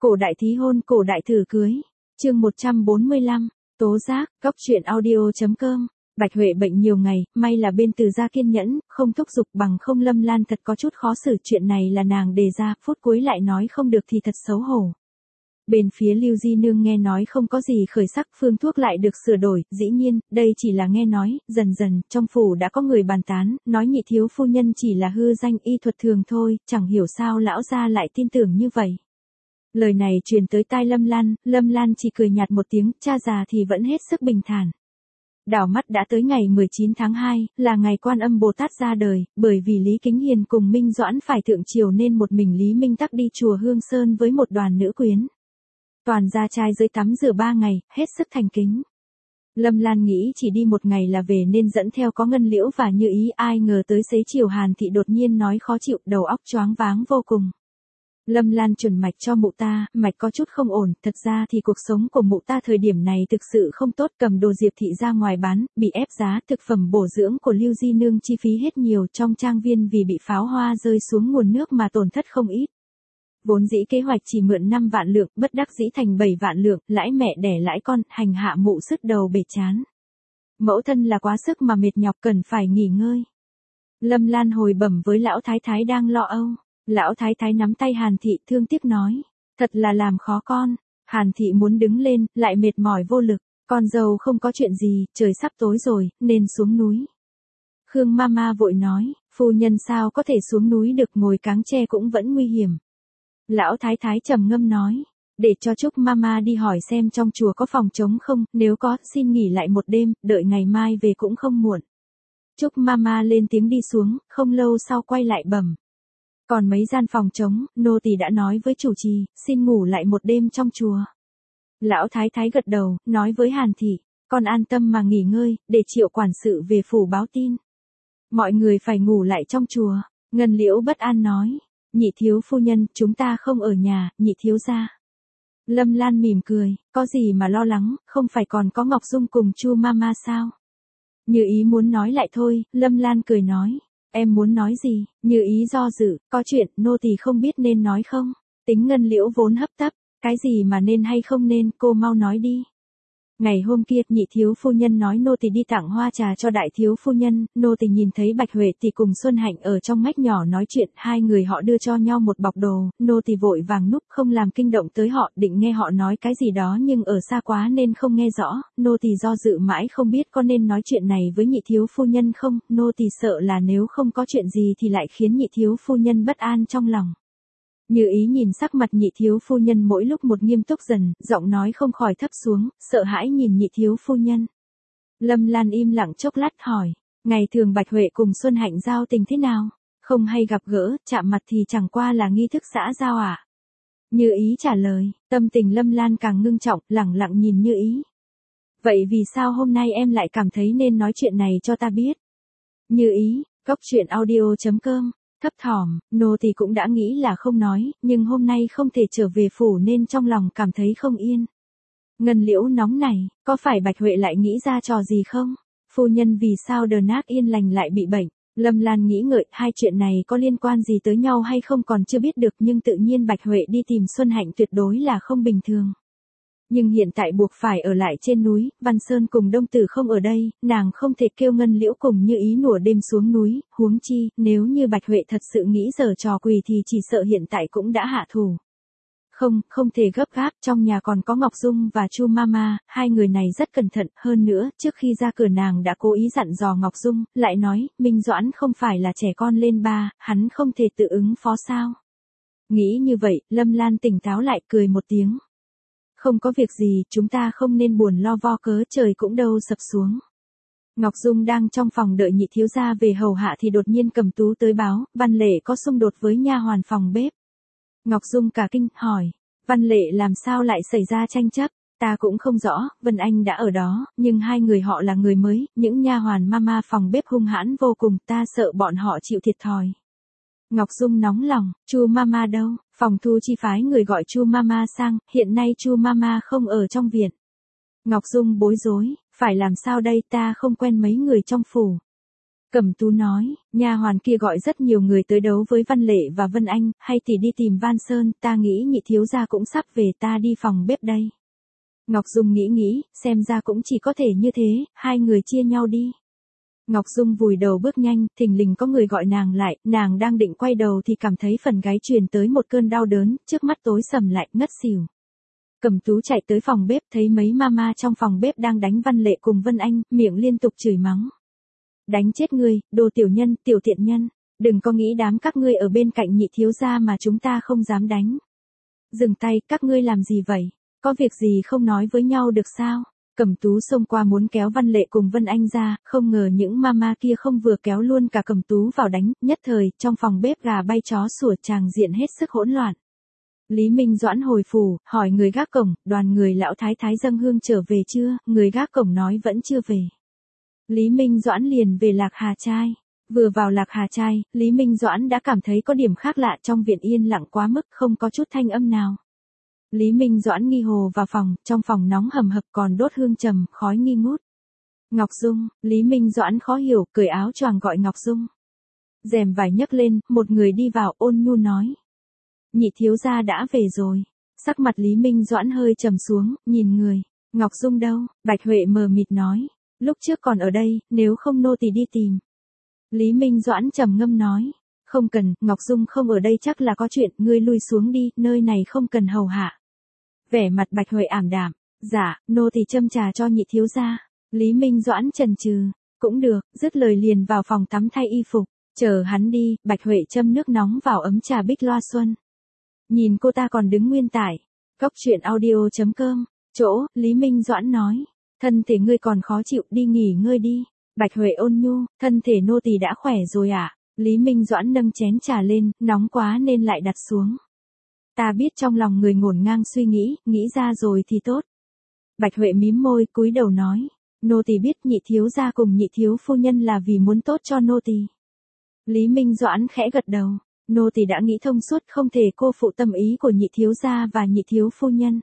Cổ đại thí hôn, cổ đại thử cưới. Chương 145, tố giác, góc truyện audio.com. Bạch Huệ bệnh nhiều ngày, may là bên Từ gia kiên nhẫn, không thúc giục, bằng không Lâm Lan thật có chút khó xử, chuyện này là nàng đề ra, phút cuối lại nói không được thì thật xấu hổ. Bên phía Lưu Di Nương nghe nói không có gì khởi sắc, phương thuốc lại được sửa đổi, dĩ nhiên, đây chỉ là nghe nói, dần dần, trong phủ đã có người bàn tán, nói nhị thiếu phu nhân chỉ là hư danh y thuật thường thôi, chẳng hiểu sao lão gia lại tin tưởng như vậy. Lời này truyền tới tai Lâm Lan chỉ cười nhạt một tiếng, cha già thì vẫn hết sức bình thản. Đảo mắt đã tới ngày 19 tháng 2, là ngày Quan Âm Bồ Tát ra đời, bởi vì Lý Kính Hiền cùng Minh Doãn phải thượng triều nên một mình Lý Minh Tắc đi chùa Hương Sơn với một đoàn nữ quyến. Toàn gia trai dưới tắm rửa 3 ngày, hết sức thành kính. Lâm Lan nghĩ chỉ đi một ngày là về nên dẫn theo có Ngân Liễu và Như Ý, ai ngờ tới xế chiều Hàn Thị đột nhiên nói khó chịu, đầu óc choáng váng vô cùng. Lâm Lan chuẩn mạch cho mụ ta, mạch có chút không ổn, thật ra thì cuộc sống của mụ ta thời điểm này thực sự không tốt, cầm đồ Diệp Thị ra ngoài bán, bị ép giá, thực phẩm bổ dưỡng của Lưu Di Nương chi phí hết nhiều, trong trang viên vì bị pháo hoa rơi xuống nguồn nước mà tổn thất không ít. Vốn dĩ kế hoạch chỉ mượn 5 vạn lượng, bất đắc dĩ thành 7 vạn lượng, lãi mẹ đẻ lãi con, hành hạ mụ sứt đầu bể chán. Mẫu thân là quá sức mà mệt nhọc, cần phải nghỉ ngơi. Lâm Lan hồi bẩm với lão thái thái đang lo âu. Lão thái thái nắm tay Hàn Thị thương tiếc nói, thật là làm khó con. Hàn Thị muốn đứng lên, lại mệt mỏi vô lực, con dâu không có chuyện gì, trời sắp tối rồi, nên xuống núi. Khương Mama vội nói, phu nhân sao có thể xuống núi được, ngồi cáng tre cũng vẫn nguy hiểm. Lão thái thái trầm ngâm nói, để cho Trúc Mama đi hỏi xem trong chùa có phòng trống không, nếu có, xin nghỉ lại một đêm, đợi ngày mai về cũng không muộn. Trúc Mama lên tiếng đi xuống, không lâu sau quay lại bẩm. Còn mấy gian phòng trống, nô tỳ đã nói với chủ trì, xin ngủ lại một đêm trong chùa. Lão thái thái gật đầu, nói với Hàn Thị, con an tâm mà nghỉ ngơi, để Triệu quản sự về phủ báo tin. Mọi người phải ngủ lại trong chùa. Ngân Liễu bất an nói, nhị thiếu phu nhân, chúng ta không ở nhà, nhị thiếu gia. Lâm Lan mỉm cười, có gì mà lo lắng, không phải còn có Ngọc Dung cùng Chu Mama sao? Như Ý muốn nói lại thôi, Lâm Lan cười nói. Em muốn nói gì? Như Ý do dự, có chuyện, nô tỳ không biết nên nói không? Tính Ngân Liễu vốn hấp tấp, cái gì mà nên hay không nên, cô mau nói đi. Ngày hôm kia, nhị thiếu phu nhân nói nô tỳ đi tặng hoa trà cho đại thiếu phu nhân, nô tỳ nhìn thấy Bạch Huệ thì cùng Xuân Hạnh ở trong mách nhỏ nói chuyện, hai người họ đưa cho nhau một bọc đồ, nô tỳ vội vàng núp không làm kinh động tới họ, định nghe họ nói cái gì đó nhưng ở xa quá nên không nghe rõ, nô tỳ do dự mãi không biết có nên nói chuyện này với nhị thiếu phu nhân không, nô tỳ sợ là nếu không có chuyện gì thì lại khiến nhị thiếu phu nhân bất an trong lòng. Như Ý nhìn sắc mặt nhị thiếu phu nhân mỗi lúc một nghiêm túc dần, giọng nói không khỏi thấp xuống, sợ hãi nhìn nhị thiếu phu nhân. Lâm Lan im lặng chốc lát hỏi, ngày thường Bạch Huệ cùng Xuân Hạnh giao tình thế nào? Không hay gặp gỡ, chạm mặt thì chẳng qua là nghi thức xã giao à? Như Ý trả lời, tâm tình Lâm Lan càng ngưng trọng, lẳng lặng nhìn Như Ý. Vậy vì sao hôm nay em lại cảm thấy nên nói chuyện này cho ta biết? Như Ý, góc truyện audio.com. Thấp thỏm, nô tỳ cũng đã nghĩ là không nói, nhưng hôm nay không thể trở về phủ nên trong lòng cảm thấy không yên. Ngân Liễu nóng này, có phải Bạch Huệ lại nghĩ ra trò gì không? Phu nhân vì sao Đờ Nát Yên Lành lại bị bệnh? Lâm Lan nghĩ ngợi, hai chuyện này có liên quan gì tới nhau hay không còn chưa biết được, nhưng tự nhiên Bạch Huệ đi tìm Xuân Hạnh tuyệt đối là không bình thường. Nhưng hiện tại buộc phải ở lại trên núi, Văn Sơn cùng Đông Tử không ở đây, nàng không thể kêu Ngân Liễu cùng Như Ý nủa đêm xuống núi, huống chi, nếu như Bạch Huệ thật sự nghĩ giở trò quỷ thì chỉ sợ hiện tại cũng đã hạ thủ. Không thể gấp gáp, trong nhà còn có Ngọc Dung và Chu Mama, hai người này rất cẩn thận, hơn nữa, trước khi ra cửa nàng đã cố ý dặn dò Ngọc Dung, lại nói, Minh Doãn không phải là trẻ con lên ba, hắn không thể tự ứng phó sao. Nghĩ như vậy, Lâm Lan tỉnh táo lại cười một tiếng. Không có việc gì, chúng ta không nên buồn lo vo cớ, trời cũng đâu sập xuống. Ngọc Dung đang trong phòng đợi nhị thiếu gia về hầu hạ thì đột nhiên Cẩm Tú tới báo, Văn Lệ có xung đột với nha hoàn phòng bếp. Ngọc Dung cả kinh, hỏi, Văn Lệ làm sao lại xảy ra tranh chấp? Ta cũng không rõ, Vân Anh đã ở đó, nhưng hai người họ là người mới, những nha hoàn mama phòng bếp hung hãn vô cùng, ta sợ bọn họ chịu thiệt thòi. Ngọc Dung nóng lòng, Chu Mama đâu? Phòng thu chi phái người gọi Chu Mama sang, hiện nay Chu Mama không ở trong viện. Ngọc Dung bối rối, phải làm sao đây, ta không quen mấy người trong phủ. Cẩm Tú nói, nha hoàn kia gọi rất nhiều người tới đấu với Văn Lệ và Vân Anh, hay thì đi tìm Van Sơn, ta nghĩ nhị thiếu gia cũng sắp về, ta đi phòng bếp đây. Ngọc Dung nghĩ, xem ra cũng chỉ có thể như thế, hai người chia nhau đi. Ngọc Dung vùi đầu bước nhanh, thình lình có người gọi nàng lại, nàng đang định quay đầu thì cảm thấy phần gáy truyền tới một cơn đau đớn, trước mắt tối sầm lại, ngất xỉu. Cẩm Tú chạy tới phòng bếp, thấy mấy mama trong phòng bếp đang đánh Văn Lệ cùng Vân Anh, miệng liên tục chửi mắng. Đánh chết ngươi, đồ tiểu nhân, tiểu tiện nhân, đừng có nghĩ đám các ngươi ở bên cạnh nhị thiếu gia mà chúng ta không dám đánh. Dừng tay, các ngươi làm gì vậy? Có việc gì không nói với nhau được sao? Cẩm Tú xông qua muốn kéo Văn Lệ cùng Vân Anh ra, không ngờ những mama kia không vừa kéo luôn cả Cẩm Tú vào đánh, nhất thời, trong phòng bếp gà bay chó sủa, tràng diện hết sức hỗn loạn. Lý Minh Doãn hồi phủ, hỏi người gác cổng, đoàn người lão thái thái dâng hương trở về chưa? Người gác cổng nói vẫn chưa về. Lý Minh Doãn liền về Lạc Hà Trai. Vừa vào Lạc Hà Trai, Lý Minh Doãn đã cảm thấy có điểm khác lạ, trong viện yên lặng quá mức, không có chút thanh âm nào. Lý Minh Doãn nghi hồ vào phòng, trong phòng nóng hầm hập còn đốt hương trầm, khói nghi ngút. Ngọc Dung, Lý Minh Doãn khó hiểu, cởi áo choàng gọi Ngọc Dung. Rèm vải nhấc lên, một người đi vào, ôn nhu nói. Nhị thiếu gia đã về rồi. Sắc mặt Lý Minh Doãn hơi trầm xuống, nhìn người. Ngọc Dung đâu? Bạch Huệ mờ mịt nói. Lúc trước còn ở đây, nếu không nô tỳ đi tìm. Lý Minh Doãn trầm ngâm nói. Không cần, Ngọc Dung không ở đây chắc là có chuyện, ngươi lui xuống đi, nơi này không cần hầu hạ. Vẻ mặt Bạch Huệ ảm đạm. Dạ, nô tỳ châm trà cho nhị thiếu gia. Lý Minh Doãn chần chừ. Cũng được, dứt lời liền vào phòng tắm thay y phục. Chờ hắn đi, Bạch Huệ châm nước nóng vào ấm trà bích loa xuân. Nhìn cô ta còn đứng nguyên tại. Cóc truyện audio.com. Chỗ, Lý Minh Doãn nói. Thân thể ngươi còn khó chịu, đi nghỉ ngơi đi. Bạch Huệ ôn nhu, thân thể nô tỳ đã khỏe rồi ạ. Lý Minh Doãn nâng chén trà lên, nóng quá nên lại đặt xuống. Ta biết trong lòng người ngổn ngang suy nghĩ ra rồi thì tốt. Bạch Huệ mím môi, cúi đầu nói. Nô tỳ biết nhị thiếu gia cùng nhị thiếu phu nhân là vì muốn tốt cho nô tỳ. Lý Minh Doãn khẽ gật đầu. Nô tỳ đã nghĩ thông suốt, không thể cô phụ tâm ý của nhị thiếu gia và nhị thiếu phu nhân.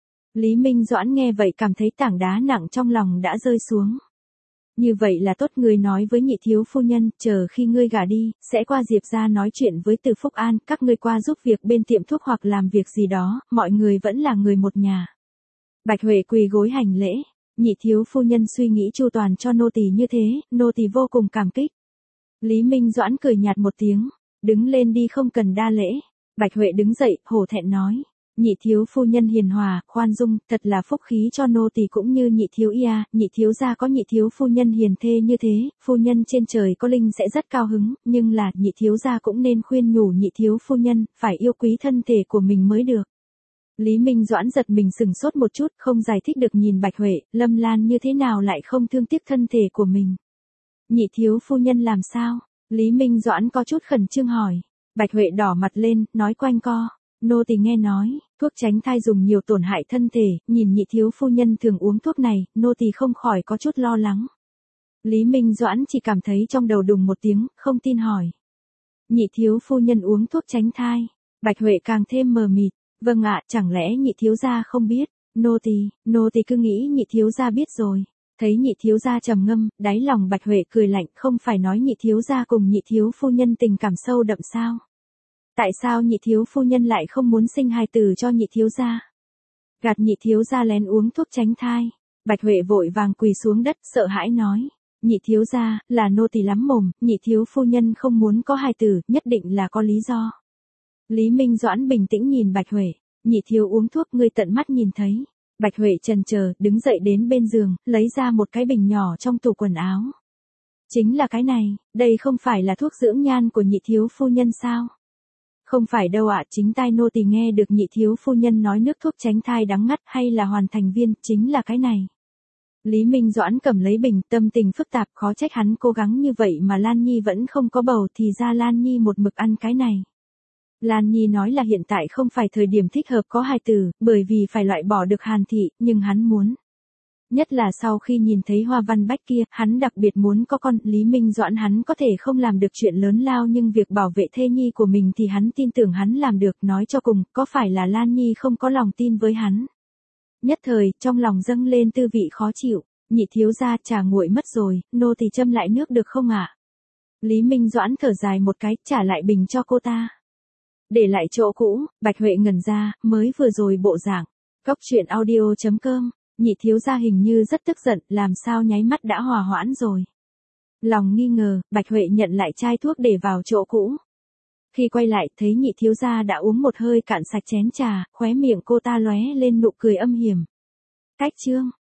Lý Minh Doãn nghe vậy cảm thấy tảng đá nặng trong lòng đã rơi xuống. Như vậy là tốt, người nói với nhị thiếu phu nhân, chờ khi ngươi gả đi, sẽ qua Diệp gia nói chuyện với Từ Phúc An, các ngươi qua giúp việc bên tiệm thuốc hoặc làm việc gì đó, mọi người vẫn là người một nhà. Bạch Huệ quỳ gối hành lễ, nhị thiếu phu nhân suy nghĩ chu toàn cho nô tỳ như thế, nô tỳ vô cùng cảm kích. Lý Minh Doãn cười nhạt một tiếng, đứng lên đi, không cần đa lễ. Bạch Huệ đứng dậy, hổ thẹn nói. Nhị thiếu phu nhân hiền hòa, khoan dung, thật là phúc khí cho nô tỳ cũng như nhị thiếu ia, nhị thiếu gia có nhị thiếu phu nhân hiền thê như thế, phu nhân trên trời có linh sẽ rất cao hứng, nhưng là nhị thiếu gia cũng nên khuyên nhủ nhị thiếu phu nhân, phải yêu quý thân thể của mình mới được. Lý Minh Doãn giật mình sừng sốt một chút, không giải thích được nhìn Bạch Huệ, Lâm Lan như thế nào lại không thương tiếc thân thể của mình. Nhị thiếu phu nhân làm sao? Lý Minh Doãn có chút khẩn trương hỏi. Bạch Huệ đỏ mặt lên, nói quanh co. Nô tỳ nghe nói, thuốc tránh thai dùng nhiều tổn hại thân thể, nhìn nhị thiếu phu nhân thường uống thuốc này, nô tỳ không khỏi có chút lo lắng. Lý Minh Doãn chỉ cảm thấy trong đầu đùng một tiếng, không tin hỏi. Nhị thiếu phu nhân uống thuốc tránh thai. Bạch Huệ càng thêm mờ mịt. Vâng ạ, chẳng lẽ nhị thiếu gia không biết? Nô tỳ cứ nghĩ nhị thiếu gia biết rồi. Thấy nhị thiếu gia trầm ngâm, đáy lòng Bạch Huệ cười lạnh, không phải nói nhị thiếu gia cùng nhị thiếu phu nhân tình cảm sâu đậm sao? Tại sao nhị thiếu phu nhân lại không muốn sinh hài tử cho nhị thiếu gia? Gạt nhị thiếu gia lén uống thuốc tránh thai. Bạch Huệ vội vàng quỳ xuống đất, sợ hãi nói. Nhị thiếu gia, là nô tỳ lắm mồm, nhị thiếu phu nhân không muốn có hài tử, nhất định là có lý do. Lý Minh Doãn bình tĩnh nhìn Bạch Huệ. Nhị thiếu uống thuốc, ngươi tận mắt nhìn thấy. Bạch Huệ chần chờ, đứng dậy đến bên giường, lấy ra một cái bình nhỏ trong tủ quần áo. Chính là cái này, đây không phải là thuốc dưỡng nhan của nhị thiếu phu nhân sao? Không phải đâu ạ, chính tai nô tỳ nghe được nhị thiếu phu nhân nói nước thuốc tránh thai đắng ngắt, hay là hoàn thành viên, chính là cái này. Lý Minh Doãn cầm lấy bình, tâm tình phức tạp, khó trách hắn cố gắng như vậy mà Lan Nhi vẫn không có bầu, thì ra Lan Nhi một mực ăn cái này. Lan Nhi nói là hiện tại không phải thời điểm thích hợp có hài tử, bởi vì phải loại bỏ được Hàn Thị, nhưng hắn muốn. Nhất là sau khi nhìn thấy Hoa Văn Bách kia, hắn đặc biệt muốn có con. Lý Minh Doãn hắn có thể không làm được chuyện lớn lao, nhưng việc bảo vệ thê nhi của mình thì hắn tin tưởng hắn làm được. Nói cho cùng, có phải là Lan Nhi không có lòng tin với hắn? Nhất thời, trong lòng dâng lên tư vị khó chịu. Nhị thiếu gia, trà nguội mất rồi, nô tỳ châm lại nước được không ạ? Lý Minh Doãn thở dài một cái, trả lại bình cho cô ta. Để lại chỗ cũ, Bạch Huệ ngẩn ra, mới vừa rồi bộ dạng. Góc truyện audio.com, Nhị thiếu gia hình như rất tức giận, làm sao nháy mắt đã hòa hoãn rồi. Lòng nghi ngờ, Bạch Huệ nhận lại chai thuốc để vào chỗ cũ. Khi quay lại, thấy nhị thiếu gia đã uống một hơi cạn sạch chén trà, khóe miệng cô ta lóe lên nụ cười âm hiểm. Cách chương.